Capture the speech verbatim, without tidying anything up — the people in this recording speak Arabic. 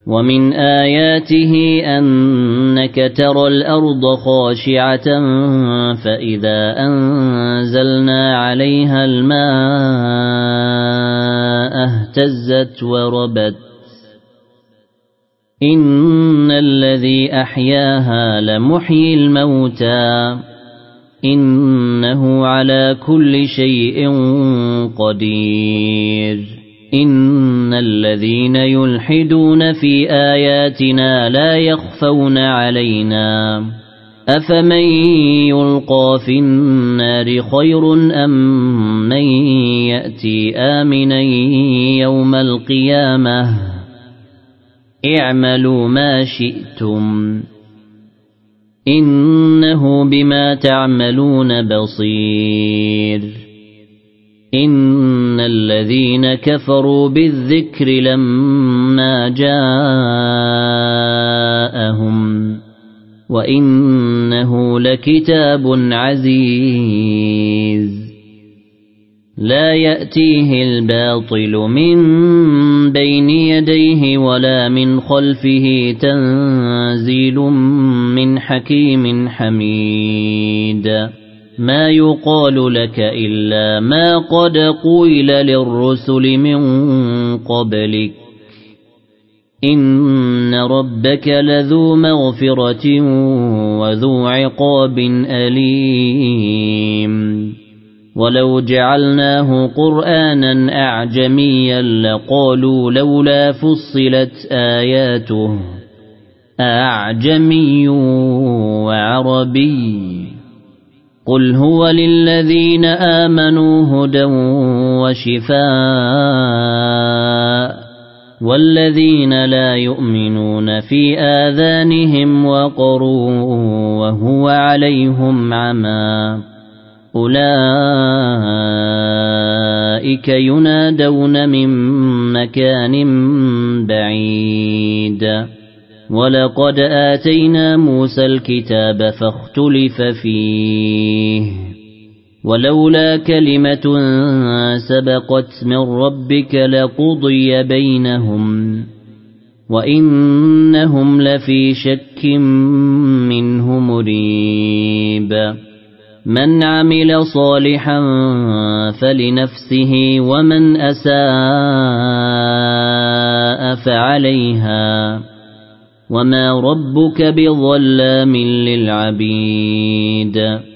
ومن آياته أنك ترى الأرض خاشعة فإذا أنزلنا عليها الماء اهتزت وربت إن الذي أحياها لمحيي الموتى إنه على كل شيء قدير إن الذين يلحدون في آياتنا لا يخفون علينا أفمن يلقى في النار خير أم من يأتي آمنا يوم القيامة اعملوا ما شئتم إنه بما تعملون بصير إن الذين كفروا بالذكر لما جاءهم وإنه لكتاب عزيز لا يأتيه الباطل من بين يديه ولا من خلفه تنزيل من حكيم حميد ما يقال لك إلا ما قد قيل للرسل من قبلك إن ربك لذو مغفرة وذو عقاب أليم ولو جعلناه قرآنا أعجميا لقالوا لولا فصلت آياته أعجمي وعربي قل هو للذين آمنوا هدى وشفاء والذين لا يؤمنون في آذانهم وقر وهو عليهم عمى أولئك ينادون من مكان بعيد ولقد آتينا موسى الكتاب فاختلف فيه ولولا كلمة سبقت من ربك لقضي بينهم وإنهم لفي شك منه مريب من عمل صالحا فلنفسه ومن أساء فعليها وما ربك بظلام للعبيد